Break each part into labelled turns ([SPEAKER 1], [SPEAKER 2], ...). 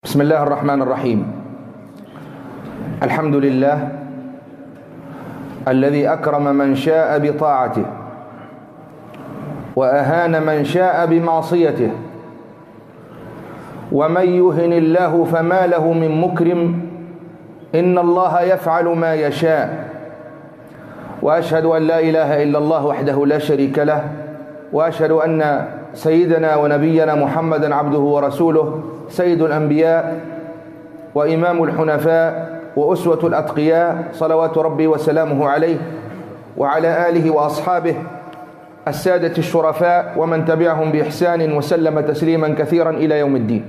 [SPEAKER 1] بسم الله الرحمن الرحيم. الحمد لله الذي أكرم من شاء بطاعته وأهان من شاء بمعصيته، ومن يهن الله فما له من مكرم، إن الله يفعل ما يشاء. وأشهد أن لا إله إلا الله وحده لا شريك له، وأشهد أن سيدنا ونبينا محمدا عبده ورسوله، سيد الأنبياء وإمام الحنفاء وأسوة الأتقياء، صلوات ربي وسلامه عليه وعلى آله وأصحابه السادة الشرفاء ومن تبعهم بإحسان وسلم تسليما كثيرا إلى يوم الدين.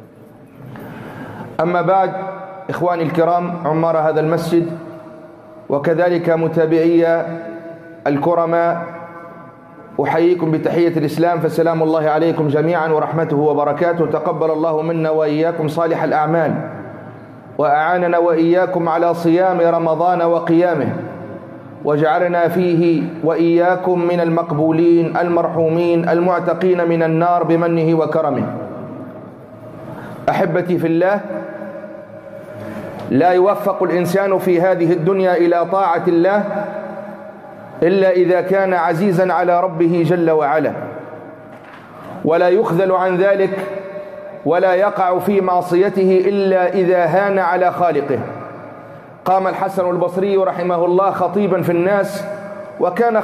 [SPEAKER 1] أما بعد، إخواني الكرام عمار هذا المسجد وكذلك متابعي الكرماء، أحييكم بتحية الإسلام، فسلام الله عليكم جميعا ورحمته وبركاته. تقبل الله منا وإياكم صالح الأعمال، وأعاننا وإياكم على صيام رمضان وقيامه، وجعلنا فيه وإياكم من المقبولين المرحومين المعتقين من النار بمنه وكرمه. أحبتي في الله، لا يوفق الإنسان في هذه الدنيا إلى طاعة الله إلا إذا كان عزيزا على ربه جل وعلا، ولا يخذل عن ذلك ولا يقع في معصيته إلا إذا هان على خالقه. قام الحسن البصري رحمه الله خطيبا في الناس، وكان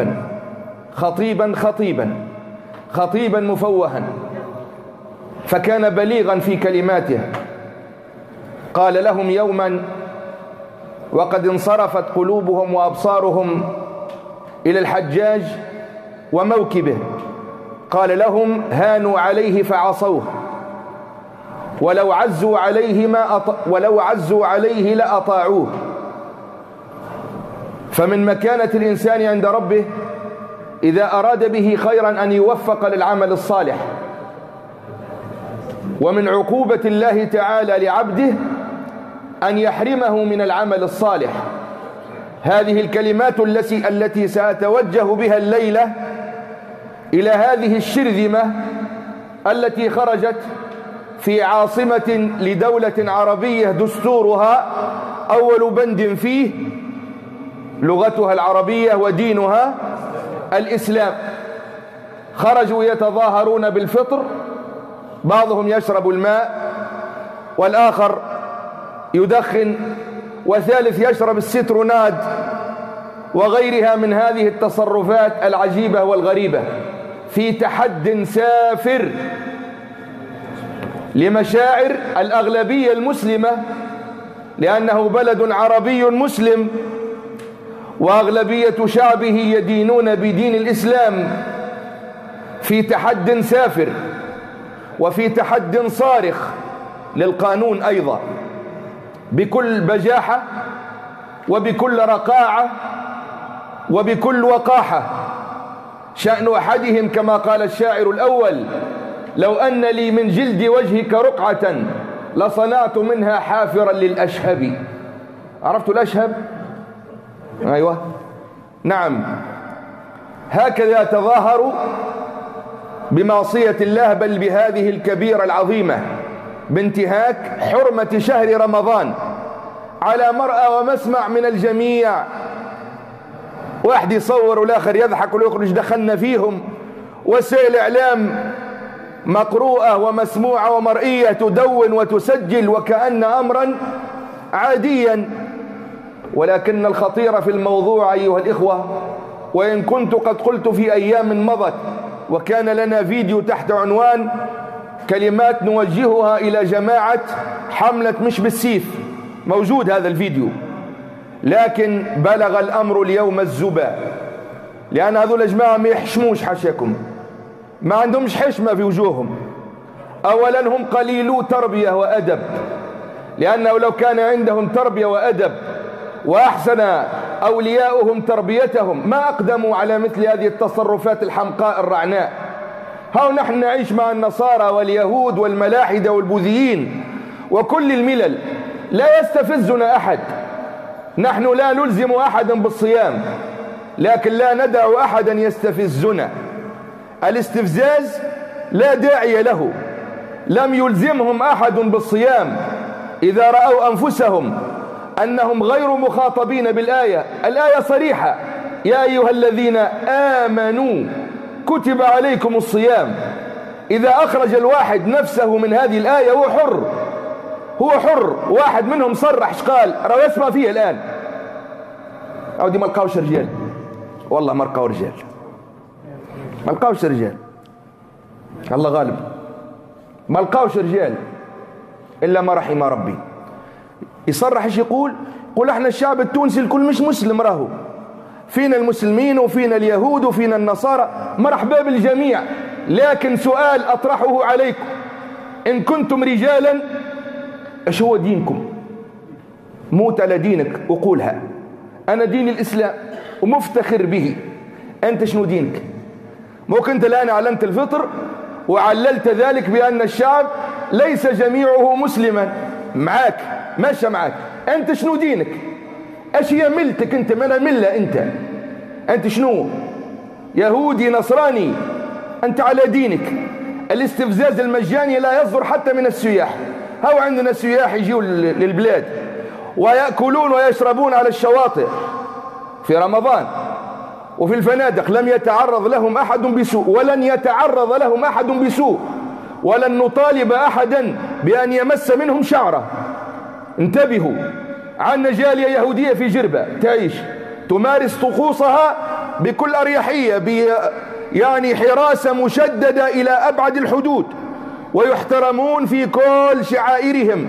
[SPEAKER 1] خطيبا مفوها، فكان بليغا في كلماته. قال لهم يوما وقد انصرفت قلوبهم وأبصارهم إلى الحجاج وموكبه، قال لهم هانوا عليه فعصوه، ولو عزوا عليه لأطاعوه. فمن مكانة الإنسان عند ربه إذا أراد به خيرا أن يوفق للعمل الصالح، ومن عقوبة الله تعالى لعبده أن يحرمه من العمل الصالح. هذه الكلمات التي سأتوجه بها الليلة إلى هذه الشرذمة التي خرجت في عاصمة لدولة عربية دستورها أول بند فيه لغتها العربية ودينها الإسلام. خرجوا يتظاهرون بالفطر، بعضهم يشرب الماء، والآخر يدخن، وثالث يشرب الستروناد، وغيرها من هذه التصرفات العجيبة والغريبة، في تحد سافر لمشاعر الأغلبية المسلمة، لأنه بلد عربي مسلم وأغلبية شعبه يدينون بدين الإسلام. في تحد سافر وفي تحد صارخ للقانون أيضا، بكل بجاحة وبكل رقاعة وبكل وقاحة. شأن أحدهم كما قال الشاعر الأول: لو أن لي من جلد وجهك رقعة لصنعت منها حافرا للأشهب. عرفت الأشهب؟ أيوة، نعم. هكذا تظاهروا بمعصية الله، بل بهذه الكبيرة العظيمة بانتهاك حرمة شهر رمضان على مرأى ومسمع من الجميع. واحد يصور والآخر يضحك ويخرج دخلنا فيهم، وسائل الإعلام مقروءة ومسموعة ومرئية تدون وتسجل وكأن أمرا عاديا. ولكن الخطير في الموضوع أيها الإخوة، وإن كنت قد قلت في أيام مضت وكان لنا فيديو تحت عنوان كلمات نوجهها إلى جماعة حملة مش بالسيف، موجود هذا الفيديو، لكن بلغ الأمر اليوم الزبا، لأن هذول الجماعة ما يحشموش، حاشاكم، ما عندهمش حشمة في وجوههم. أولا هم قليلو تربية وأدب، لأنه لو كان عندهم تربية وأدب وأحسن أولياؤهم تربيتهم ما أقدموا على مثل هذه التصرفات الحمقاء الرعناء. ها نحن نعيش مع النصارى واليهود والملاحدة والبوذيين وكل الملل، لا يستفزنا أحد. نحن لا نلزم أحدا بالصيام، لكن لا ندع أحدا يستفزنا. الاستفزاز لا داعي له، لم يلزمهم أحد بالصيام إذا رأوا أنفسهم أنهم غير مخاطبين بالآية. الآية صريحة: يا أيها الذين آمنوا كتب عليكم الصيام. إذا أخرج الواحد نفسه من هذه الآية هو حر، هو حر. واحد منهم صرح قال رأوا اسمع فيه الآن أو دي ما لقاوش رجال، والله ما لقاو رجال، ما لقاوش رجال، الله غالب، ما لقاوش رجال إلا ما رحم ربي. يصرح ايش يقول احنا الشعب التونسي الكل مش مسلم، راهو فينا المسلمين وفينا اليهود وفينا النصارى، مرحبا بالجميع، لكن سؤال أطرحه عليكم: إن كنتم رجالا ايش هو دينكم؟ موت على دينك وقولها. أنا دين الإسلام ومفتخر به، أنت شنو دينك؟ ممكن أنت الآن أعلنت الفطر وعللت ذلك بأن الشعب ليس جميعه مسلما، معاك ماشي معاك، أنت شنو دينك؟ ايش هي ملتك أنت؟ ما ملة أنت شنو؟ يهودي نصراني؟ أنت على دينك. الاستفزاز المجاني لا يصدر حتى من السياح. هو عندنا سياح يجيوا للبلاد ويأكلون ويشربون على الشواطئ في رمضان وفي الفنادق، لم يتعرض لهم أحد بسوء ولن يتعرض لهم أحد بسوء، ولن نطالب أحدا بأن يمس منهم شعره. انتبهوا، عندنا جالية يهودية في جربة تعيش تمارس طقوسها بكل أريحية، يعني حراسة مشددة إلى أبعد الحدود، ويحترمون في كل شعائرهم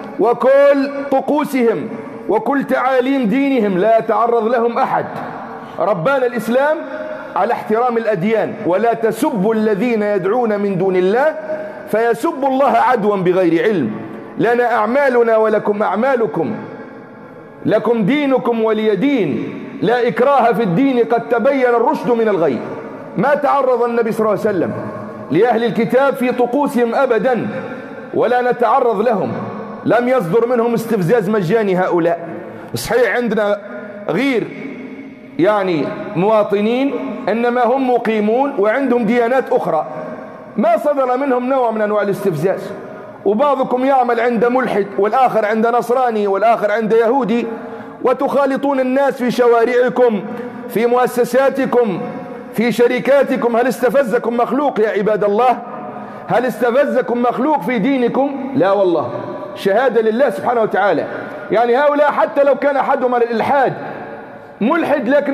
[SPEAKER 1] وكل طقوسهم وكل تعاليم دينهم، لا يتعرض لهم أحد. ربنا الإسلام على احترام الأديان: ولا تسبوا الذين يدعون من دون الله فيسبوا الله عدوا بغير علم، لنا أعمالنا ولكم أعمالكم، لكم دينكم ولي دين، لا إكراه في الدين، قد تبين الرشد من الغي. ما تعرض النبي صلى الله عليه وسلم لأهل الكتاب في طقوسهم أبدا، ولا نتعرض لهم، لم يصدر منهم استفزاز مجاني هؤلاء. صحيح عندنا غير يعني مواطنين، إنما هم مقيمون وعندهم ديانات أخرى، ما صدر منهم نوع من أنواع الاستفزاز. وبعضكم يعمل عند ملحد والآخر عند نصراني والآخر عند يهودي، وتخالطون الناس في شوارعكم، في مؤسساتكم، في شركاتكم. هل استفزكم مخلوق يا عباد الله؟ هل استفزكم مخلوق في دينكم؟ لا والله، شهادة لله سبحانه وتعالى. يعني هؤلاء حتى لو كان أحدهم على الإلحاد ملحد لكن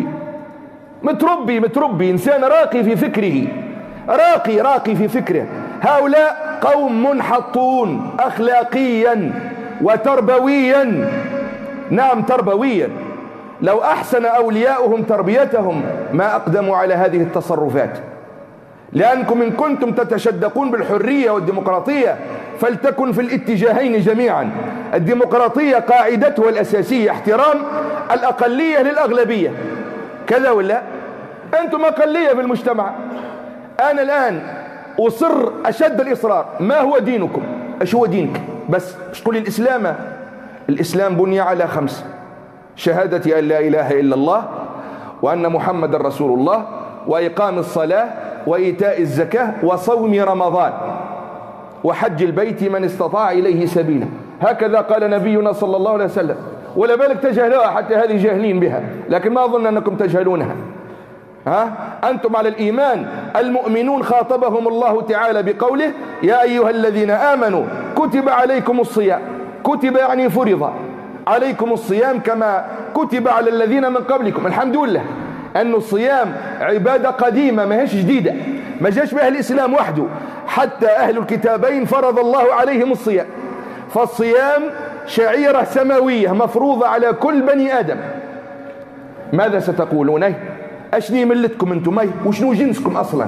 [SPEAKER 1] متربي إنسان راقي في فكره، راقي في فكره. هؤلاء قوم منحطون أخلاقيا وتربويا، نعم تربويا. لو أحسن أولياؤهم تربيتهم ما أقدموا على هذه التصرفات. لأنكم إن كنتم تتشدقون بالحرية والديمقراطية فلتكن في الاتجاهين جميعا. الديمقراطية قاعدتها الأساسية احترام الأقلية للأغلبية، كذا ولا؟ أنتم أقلية في المجتمع. أنا الآن أصر أشد الإصرار: ما هو دينكم؟ إيش هو دينك؟ بس مش تقول الإسلام. الإسلام بني على 5: شهادة أن لا إله إلا الله وأن محمد رسول الله، وإقام الصلاة، وإيتاء الزكاة، وصوم رمضان، وحج البيت من استطاع إليه سبيلا. هكذا قال نبينا صلى الله عليه وسلم. ولا بالك تجهلوها، حتى هذه جاهلين بها، لكن ما أظن أنكم تجهلونها. أنتم على الإيمان. المؤمنون خاطبهم الله تعالى بقوله: يا أيها الذين آمنوا كتب عليكم الصيام. كتب يعني فرض عليكم الصيام كما كتب على الذين من قبلكم. الحمد لله أن الصيام عبادة قديمة ما هيش جديدة، ما جاش بها الإسلام وحده، حتى أهل الكتابين فرض الله عليهم الصيام. فالصيام شعيرة سماوية مفروضة على كل بني آدم. ماذا ستقولون؟ أشني ملتكم أنتم؟ وشنو جنسكم أصلا؟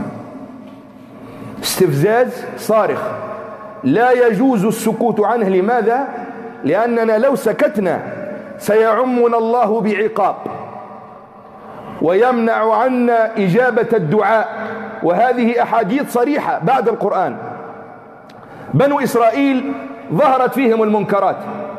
[SPEAKER 1] استفزاز صارخ لا يجوز السكوت عنه. لماذا؟ لأننا لو سكتنا سيعمنا الله بعقاب ويمنع عنا إجابة الدعاء، وهذه أحاديث صريحة بعد القرآن. بنو إسرائيل ظهرت فيهم المنكرات.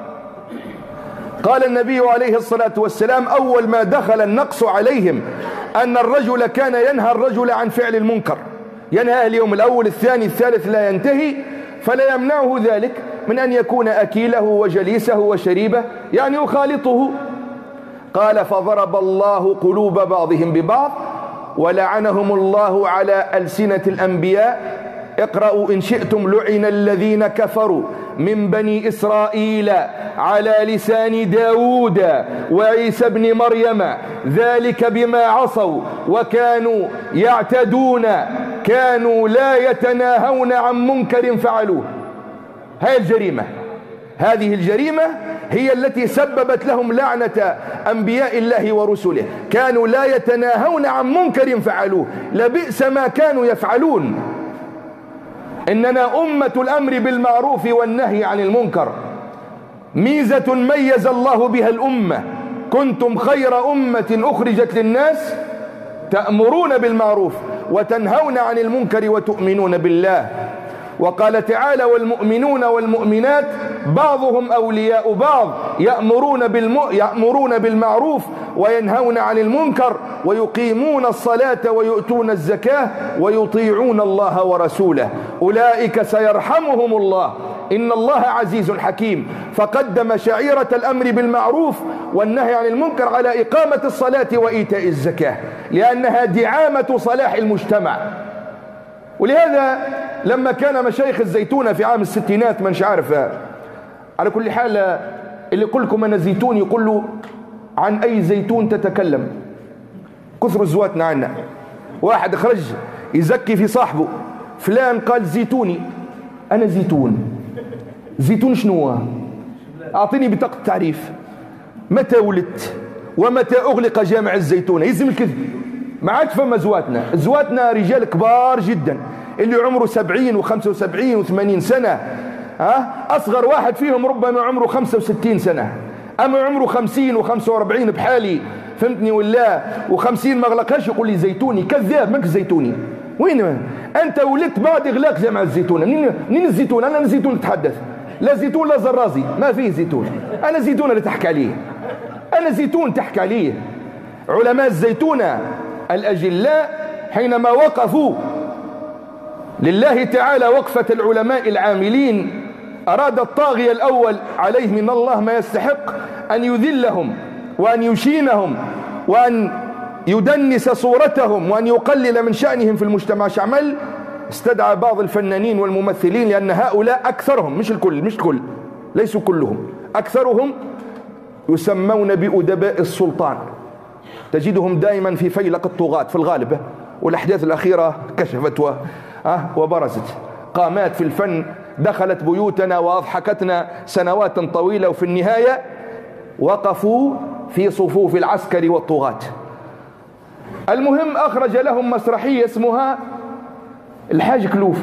[SPEAKER 1] قال النبي عليه الصلاة والسلام: أول ما دخل النقص عليهم أن الرجل كان ينهى الرجل عن فعل المنكر، ينهى اليوم الأول الثاني الثالث لا ينتهي، فلا يمنعه ذلك من أن يكون أكيله وجليسه وشريبه، يعني يخالطه. قال فضرب الله قلوب بعضهم ببعض ولعنهم الله على ألسنة الأنبياء. اقرأوا إن شئتم لعن الذين كفروا من بني إسرائيل على لسان داود وعيسى بن مريم ذلك بما عصوا وكانوا يعتدون كانوا لا يتناهون عن منكر فعلوه. هذه الجريمة، هذه الجريمة هي التي سببت لهم لعنة أنبياء الله ورسله. كانوا لا يتناهون عن منكر فعلوه، لبئس ما كانوا يفعلون. إننا أمة الأمر بالمعروف والنهي عن المنكر، ميزة ميز الله بها الأمة. كنتم خير أمة أخرجت للناس تأمرون بالمعروف وتنهون عن المنكر وتؤمنون بالله. وقال تعالى والمؤمنون والمؤمنات بعضهم أولياء بعض يأمرون بالمعروف وينهون عن المنكر ويقيمون الصلاة ويؤتون الزكاة ويطيعون الله ورسوله أولئك سيرحمهم الله إن الله عزيز حكيم. فقدم شعيرة الأمر بالمعروف والنهي عن المنكر على إقامة الصلاة وإيتاء الزكاة، لأنها دعامة صلاح المجتمع. ولهذا لما كان مشايخ الزيتونة في عام الستينات، منش عارف، على كل حال اللي يقول لكم أنا زيتون يقول له عن أي زيتون تتكلم؟ كثر زواتنا عنا. واحد خرج يزكي في صاحبه، فلان قال زيتوني. أنا زيتون. زيتون شنو؟ أعطيني بطاقة التعريف. متى ولدت ومتى أغلق جامع الزيتونة؟ يلزم الكذب. ما عادش فما زواتنا رجال كبار جدا اللي عمره 70 و75 و80 سنة. أصغر واحد فيهم ربما عمره 65 سنة، أما عمره 50 و45 بحالي، فهمتني ولا؟ و50 ما غلقهاش يقول لي زيتوني. كذاب، ماك زيتوني. وين أنت ولدت بعد إغلاق جامع الزيتونة؟ منين الزيتون؟ أنا الزيتون اللي تحدث، لا زيتون لا زرازي، ما فيه زيتون. أنا زيتون اللي تحكي عليه، أنا زيتون تحكي عليه. علماء الزيتونة الأجلاء حينما وقفوا لله تعالى وقفة العلماء العاملين، أراد الطاغية الأول عليه من الله ما يستحق أن يذلهم وأن يشينهم وأن يدنس صورتهم وأن يقلل من شأنهم في المجتمع. شعمل استدعى بعض الفنانين والممثلين، لأن هؤلاء أكثرهم، مش الكل ليسوا كلهم، أكثرهم يسمون بأدباء السلطان. تجدهم دائما في فيلق الطغاة في الغالب، والأحداث الأخيرة كشفت وبرزت. قامات في الفن دخلت بيوتنا وأضحكتنا سنوات طويلة، وفي النهاية وقفوا في صفوف العسكر والطغاة. المهم أخرج لهم مسرحية اسمها الحاج كلوف.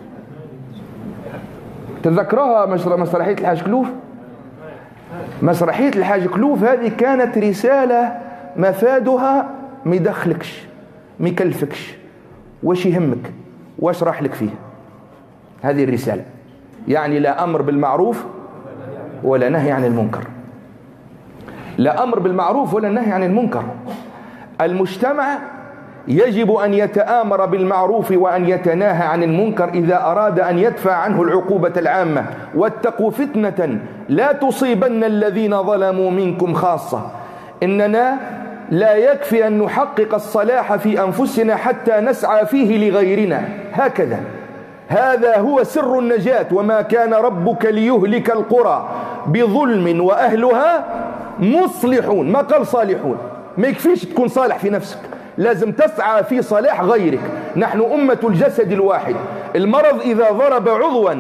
[SPEAKER 1] تذكرها مسرحية الحاج كلوف؟ مسرحية الحاج كلوف هذه كانت رسالة مفادها ميدخلكش ميكلفكش، واش يهمك واش راح لك فيه. هذه الرسالة، يعني لا أمر بالمعروف ولا نهي عن المنكر، لا أمر بالمعروف ولا نهي عن المنكر. المجتمع يجب أن يتآمر بالمعروف وأن يتناهى عن المنكر إذا أراد أن يدفع عنه العقوبة العامة. واتقوا فتنة لا تصيبن الذين ظلموا منكم خاصة. إننا لا يكفي أن نحقق الصلاح في أنفسنا حتى نسعى فيه لغيرنا، هكذا. هذا هو سر النجاة. وما كان ربك ليهلك القرى بظلم وأهلها مصلحون، ما قال صالحون. ما يكفيش تكون صالح في نفسك، لازم تسعى في صلاح غيرك. نحن أمة الجسد الواحد. المرض إذا ضرب عضوا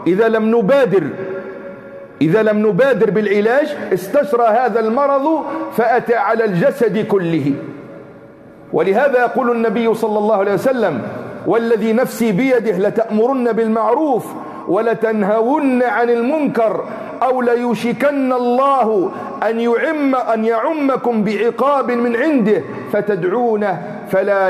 [SPEAKER 1] إذا لم نبادر بالعلاج استشرى هذا المرض فأتى على الجسد كله. ولهذا يقول النبي صلى الله عليه وسلم والذي نفسي بيده لتأمرن بالمعروف ولتنهون عن المنكر أو ليوشكن الله أن يعمكم بعقاب من عنده فتدعونه فلا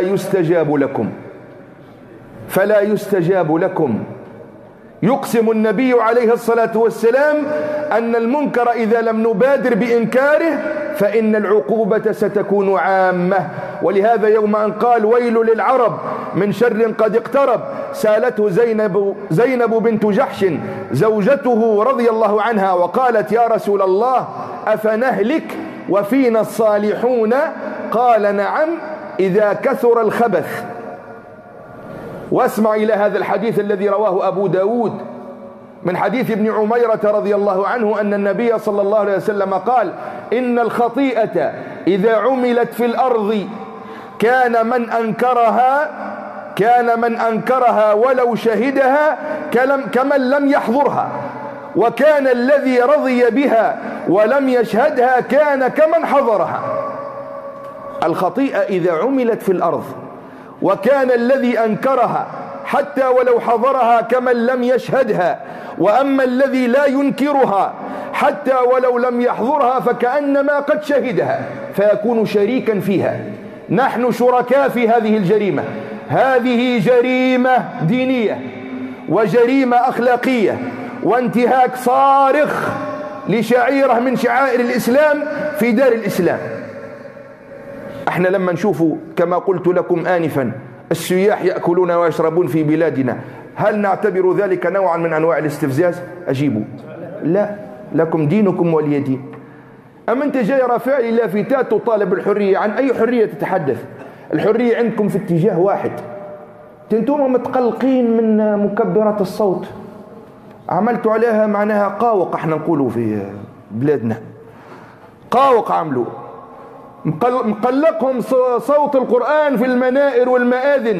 [SPEAKER 1] يستجاب لكم. يقسم النبي عليه الصلاة والسلام أن المنكر إذا لم نبادر بإنكاره فإن العقوبة ستكون عامة. ولهذا يوم أن قال ويل للعرب من شر قد اقترب. سالته زينب بنت جحش زوجته رضي الله عنها وقالت: يا رسول الله أفنهلك وفينا الصالحون؟ قال: نعم إذا كثر الخبث. واسمع إلى هذا الحديث الذي رواه أبو داود من حديث ابن عميرة رضي الله عنه أن النبي صلى الله عليه وسلم قال: إن الخطيئة إذا عملت في الأرض كان من أنكرها ولو شهدها كمن لم يحضرها، وكان الذي رضي بها ولم يشهدها كان كمن حضرها. الخطيئة إذا عملت في الأرض وكان الذي أنكرها حتى ولو حضرها كمن لم يشهدها، وأما الذي لا ينكرها حتى ولو لم يحضرها فكأنما قد شهدها، فيكون شريكا فيها. نحن شركاء في هذه الجريمة. هذه جريمة دينية وجريمة أخلاقية وانتهاك صارخ لشعيرة من شعائر الإسلام في دار الإسلام. احنا لما نشوفوا كما قلت لكم آنفا السياح يأكلون ويشربون في بلادنا، هل نعتبر ذلك نوعا من أنواع الاستفزاز؟ أجيبوا: لا، لكم دينكم ولي دين. أما أنت جاي رافع لي لافتات تطالب الحرية. عن أي حرية تتحدث؟ الحرية عندكم في اتجاه واحد. أنتم متقلقين من مكبرات الصوت، عملتوا عليها معناها قاوق، احنا نقولوا في بلادنا قاوق عملوا، مقلقهم صوت القرآن في المنائر والمآذن،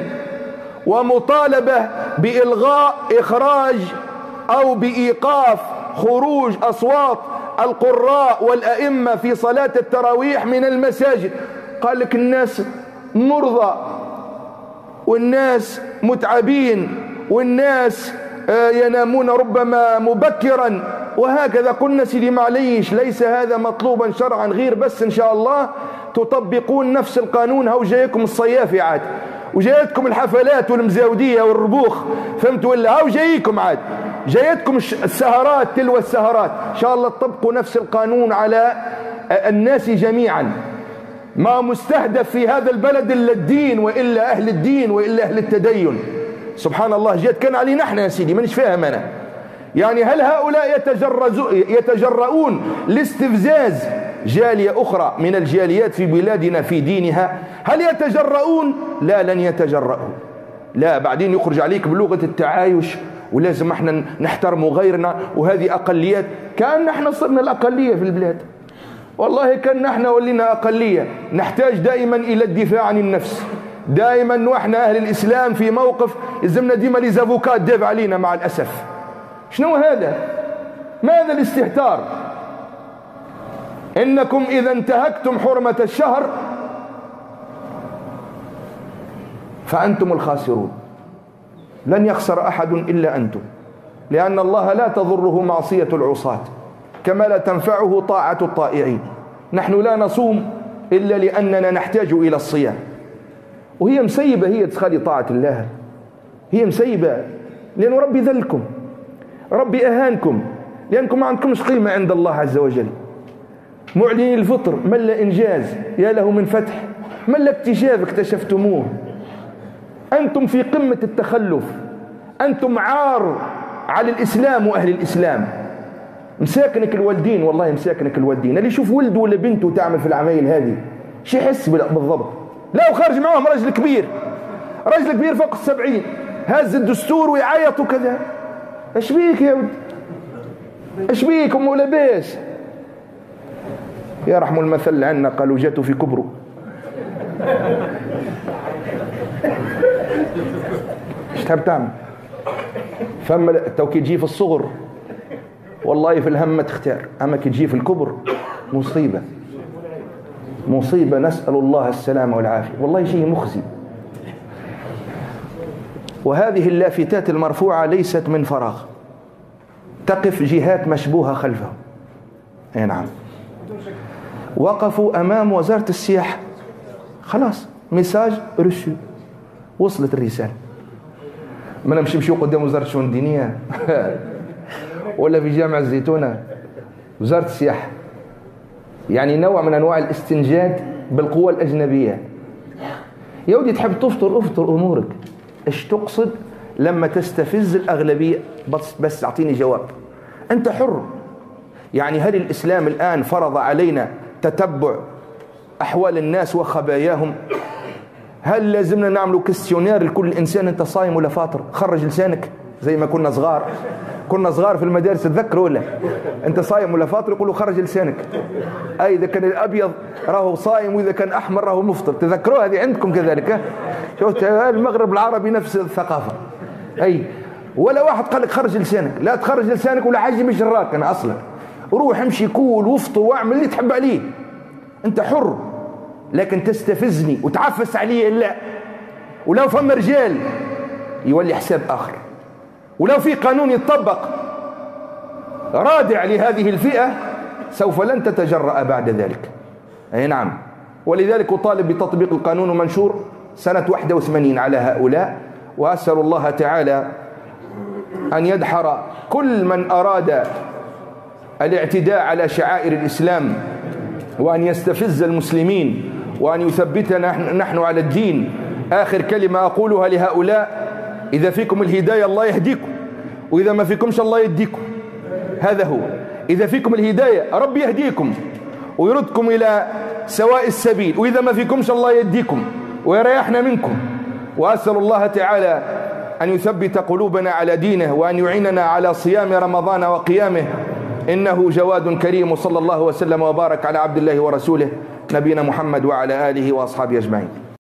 [SPEAKER 1] ومطالبة بإلغاء إخراج أو بإيقاف خروج أصوات القراء والأئمة في صلاة التراويح من المساجد. قال لك الناس مرضى والناس متعبين والناس ينامون ربما مبكرا وهكذا. قلنا سيدي معليش، ليس هذا مطلوبا شرعا، غير بس إن شاء الله تطبقون نفس القانون. هاو جايكم الصيافي عاد، وجايتكم الحفلات والمزاودية والربوخ، فهمتوا ولا؟ هاو جايكم عاد، جايتكم السهرات تلو السهرات. إن شاء الله تطبقوا نفس القانون على الناس جميعا. ما مستهدف في هذا البلد إلا الدين، وإلا أهل الدين، وإلا أهل التدين. سبحان الله، جيت كان علينا احنا يا سيدي، مانيش فاهم أنا. يعني هل هؤلاء يتجرؤون لاستفزاز جالية أخرى من الجاليات في بلادنا في دينها؟ هل يتجرؤون؟ لا، لن يتجرؤوا. لا، بعدين يخرج عليك بلغة التعايش، ولازم احنا نحترم غيرنا، وهذه أقليات. كأن احنا صرنا الأقلية في البلاد. والله كأن احنا ولينا أقلية. نحتاج دائما إلى الدفاع عن النفس، دائما واحنا أهل الإسلام في موقف يلزمنا ديما ليزافوكات دافع علينا مع الأسف. شنو هذا؟ ماذا الاستهتار؟ إنكم إذا انتهكتم حرمة الشهر فأنتم الخاسرون. لن يخسر أحد إلا أنتم، لأن الله لا تضره معصية العصاة كما لا تنفعه طاعة الطائعين. نحن لا نصوم إلا لأننا نحتاج إلى الصيام، وهي مسيبة، هي تخلي طاعة الله، هي مسيبة لأن ربي ذلكم، ربي أهانكم، لأنكم ما عندكمش قيمة عند الله عز وجل. معلنين الفطر، من لا إنجاز يا له من فتح، من لا اكتشاف اكتشفتموه. أنتم في قمة التخلف، أنتم عار على الإسلام وأهل الإسلام. مساكنك الوالدين، والله مساكنك الوالدين. اللي يشوف ولده ولا بنته تعمل في العمايل هذه شي يحس بالضبط؟ لا، وخارج معهم رجل كبير، رجل كبير فوق 70، هز الدستور ويعيط وكذا. ايش بيك يا ولد؟ ايش بيك ام لاباس؟ يرحموا المثل عنا، قالوا جاتوا في كبره. ايش تحب تعمل؟ فما تو كي تجي في الصغر والله في الهم تختار، اما كي تجي في الكبر مصيبه، مصيبه، نسال الله السلامه والعافيه. والله شيء مخزي. وهذه اللافتات المرفوعه ليست من فراغ، تقف جهات مشبوهه خلفهم. اي نعم، وقفوا امام وزاره السياحه، خلاص ميساج رشو، وصلت الرساله. ما نمشيو قدام وزاره الشؤون الدينيه ولا في جامع الزيتونه، وزاره السياحه. يعني نوع من انواع الاستنجاد بالقوى الاجنبيه. يا ودي تحب تفطر افطر امورك، ايش تقصد لما تستفز الأغلبية؟ بس أعطيني جواب. أنت حر. يعني هل الإسلام الآن فرض علينا تتبع أحوال الناس وخباياهم؟ هل لازمنا نعملوا كستيونير لكل إنسان أنت صايم ولا فاطر؟ خرج لسانك زي ما كنا صغار في المدارس، تذكروا ولا؟ أنت صايم ولا فاطر يقولوا خرج لسانك. أي إذا كان الأبيض راهو صايم وإذا كان أحمر راهو مفطر. تذكروا هذه عندكم كذلك؟ شوفت المغرب العربي نفس الثقافة. أي ولا واحد قال لك خرج لسانك، لا تخرج لسانك ولا حاجة مش جراك. أنا أصلا روح امشي كول وافطر واعمل اللي تحب عليه، أنت حر. لكن تستفزني وتعفس علي لا. ولو فما رجال يولي حساب آخر، ولو في قانون يتطبق رادع لهذه الفئة سوف لن تتجرأ بعد ذلك. أي نعم. ولذلك أطالب بتطبيق القانون المنشور سنة 81 على هؤلاء، وأسأل الله تعالى أن يدحر كل من أراد الاعتداء على شعائر الإسلام، وأن يستفز المسلمين، وأن يثبتنا نحن على الدين. آخر كلمة أقولها لهؤلاء: إذا فيكم الهداية الله يهديكم، وإذا ما فيكمش الله يديكم. هذا هو. إذا فيكم الهداية رب يهديكم ويردكم إلى سواء السبيل، وإذا ما فيكمش الله يديكم ويريحنا منكم. وأسأل الله تعالى أن يثبت قلوبنا على دينه، وأن يعيننا على صيام رمضان وقيامه، إنه جواد كريم. صلى الله وسلم وبارك على عبد الله ورسوله نبينا محمد وعلى آله وأصحابه أجمعين.